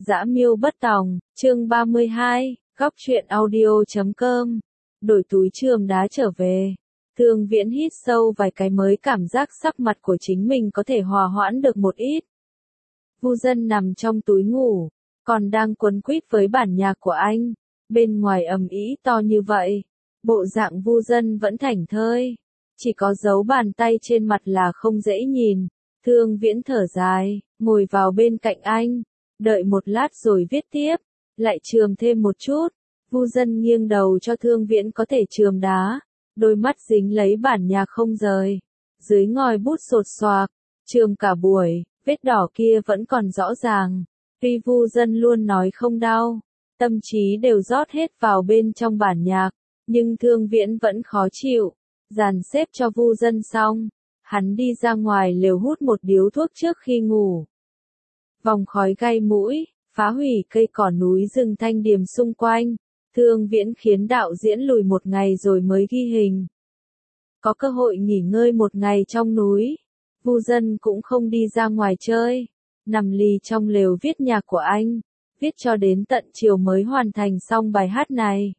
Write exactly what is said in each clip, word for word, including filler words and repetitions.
Dã Miêu Bất Tòng, chương ba mươi hai, góc truyện audio chấm com. Đổi túi chườm đá trở về. Thương Viễn hít sâu vài cái mới cảm giác sắc mặt của chính mình có thể hòa hoãn được một ít. Vu Dân nằm trong túi ngủ, còn đang quấn quýt với bản nhạc của anh. Bên ngoài ầm ĩ to như vậy, bộ dạng Vu Dân vẫn thảnh thơi, chỉ có dấu bàn tay trên mặt là không dễ nhìn. Thương Viễn thở dài, ngồi vào bên cạnh anh, đợi một lát rồi viết tiếp, lại chườm thêm một chút. Vu Dân nghiêng đầu cho Thương Viễn có thể chườm đá, đôi mắt dính lấy bản nhạc không rời, dưới ngòi bút sột soạc, chườm cả buổi, vết đỏ kia vẫn còn rõ ràng. Tuy Vu Dân luôn nói không đau, tâm trí đều rót hết vào bên trong bản nhạc, nhưng Thương Viễn vẫn khó chịu. Dàn xếp cho Vu Dân xong, hắn đi ra ngoài lều hút một điếu thuốc trước khi ngủ. Vòng khói gây mũi, phá hủy cây cỏ núi rừng thanh điềm xung quanh. Thương Viễn khiến đạo diễn lùi một ngày rồi mới ghi hình. Có cơ hội nghỉ ngơi một ngày trong núi, Vu Dân cũng không đi ra ngoài chơi, nằm lì trong lều viết nhạc của anh, viết cho đến tận chiều mới hoàn thành xong bài hát này.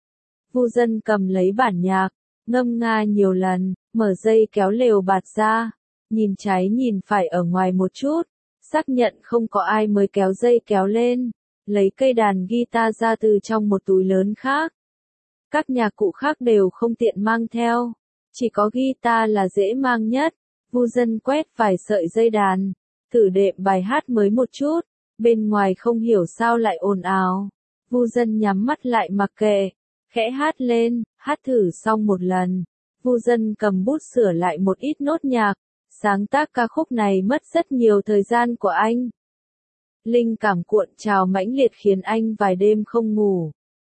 Vu Dân cầm lấy bản nhạc, ngâm nga nhiều lần, mở dây kéo lều bạt ra, nhìn trái nhìn phải ở ngoài một chút, xác nhận không có ai mới kéo dây kéo lên, lấy cây đàn guitar ra từ trong một túi lớn khác. Các nhạc cụ khác đều không tiện mang theo, chỉ có guitar là dễ mang nhất. Vu Dân quét vài sợi dây đàn, thử đệm bài hát mới một chút, bên ngoài không hiểu sao lại ồn ào. Vu Dân nhắm mắt lại mặc kệ, khẽ hát lên, hát thử xong một lần. Vu Dân cầm bút sửa lại một ít nốt nhạc, sáng tác ca khúc này mất rất nhiều thời gian của anh. Linh cảm cuộn trào mãnh liệt khiến anh vài đêm không ngủ.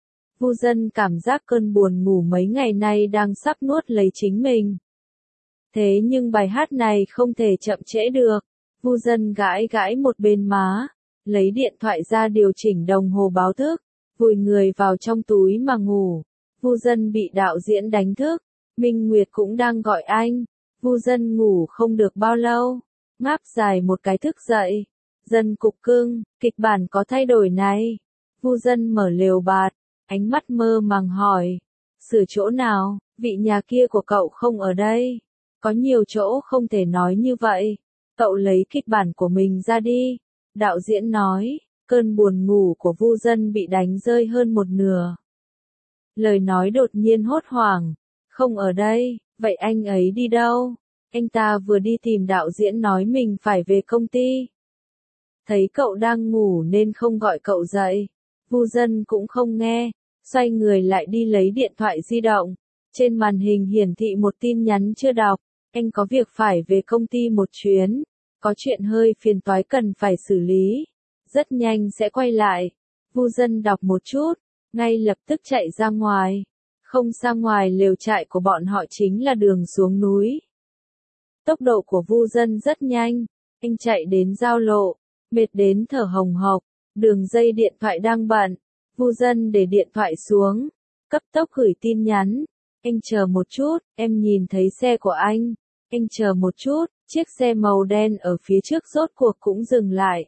Vu Dân cảm giác cơn buồn ngủ mấy ngày nay đang sắp nuốt lấy chính mình. Thế nhưng bài hát này không thể chậm trễ được. Vu Dân gãi gãi một bên má, lấy điện thoại ra điều chỉnh đồng hồ báo thức, vùi người vào trong túi mà ngủ. Vu Dân bị đạo diễn đánh thức, Minh Nguyệt cũng đang gọi anh. Vu Dân ngủ không được bao lâu, ngáp dài một cái thức dậy. Dân cục cưng, kịch bản có thay đổi này. Vu Dân mở lều bạt, ánh mắt mơ màng hỏi. Sửa chỗ nào, vị nhà kia của cậu không ở đây. Có nhiều chỗ không thể nói như vậy. Cậu lấy kịch bản của mình ra đi. Đạo diễn nói, cơn buồn ngủ của Vu Dân bị đánh rơi hơn một nửa. Lời nói đột nhiên hốt hoảng. Không ở đây, vậy anh ấy đi đâu? Anh ta vừa đi tìm đạo diễn nói mình phải về công ty. Thấy cậu đang ngủ nên không gọi cậu dậy. Vu Dân cũng không nghe, xoay người lại đi lấy điện thoại di động. Trên màn hình hiển thị một tin nhắn chưa đọc. Anh có việc phải về công ty một chuyến. Có chuyện hơi phiền toái cần phải xử lý. Rất nhanh sẽ quay lại. Vu Dân đọc một chút, ngay lập tức chạy ra ngoài. Không xa ngoài lều trại của bọn họ chính là đường xuống núi. Tốc độ của Vu Dân rất nhanh. Anh chạy đến giao lộ, mệt đến thở hồng hộc. Đường dây điện thoại đang bận. Vu Dân để điện thoại xuống, cấp tốc gửi tin nhắn. Anh chờ một chút, em nhìn thấy xe của anh. Anh chờ một chút, chiếc xe màu đen ở phía trước rốt cuộc cũng dừng lại.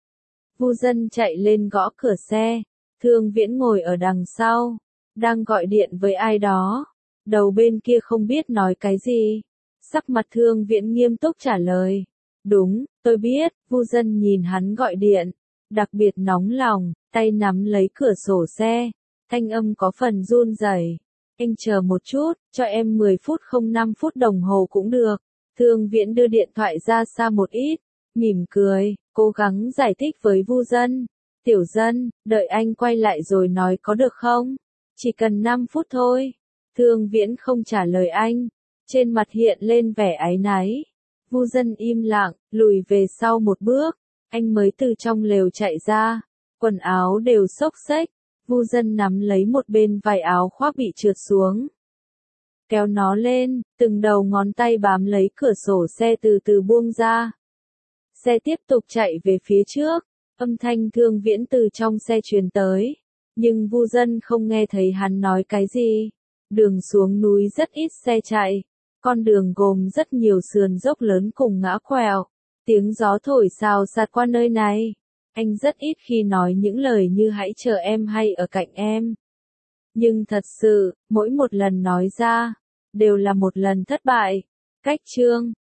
Vu Dân chạy lên gõ cửa xe. Thương Viễn ngồi ở đằng sau, đang gọi điện với ai đó. Đầu bên kia không biết nói cái gì. Sắc mặt Thương Viễn nghiêm túc trả lời. Đúng, tôi biết. Vu Dân nhìn hắn gọi điện, đặc biệt nóng lòng, tay nắm lấy cửa sổ xe, thanh âm có phần run rẩy. Anh chờ một chút, cho em mười phút không năm phút đồng hồ cũng được. Thương Viễn đưa điện thoại ra xa một ít, mỉm cười, cố gắng giải thích với Vu Dân. Tiểu Dân, đợi anh quay lại rồi nói có được không? Chỉ cần năm phút thôi. Thương Viễn không trả lời anh, trên mặt hiện lên vẻ áy náy. Vu Dân im lặng, lùi về sau một bước. Anh mới từ trong lều chạy ra, quần áo đều xốc xếch. Vu Dân nắm lấy một bên vải áo khoác bị trượt xuống, kéo nó lên, từng đầu ngón tay bám lấy cửa sổ xe từ từ buông ra. Xe tiếp tục chạy về phía trước, âm thanh Thương Viễn từ trong xe truyền tới, nhưng Vu Dân không nghe thấy hắn nói cái gì. Đường xuống núi rất ít xe chạy, con đường gồm rất nhiều sườn dốc lớn cùng ngã quẹo, tiếng gió thổi xào xạc qua nơi này. Anh rất ít khi nói những lời như hãy chờ em hay ở cạnh em. Nhưng thật sự, mỗi một lần nói ra, đều là một lần thất bại. Cách chương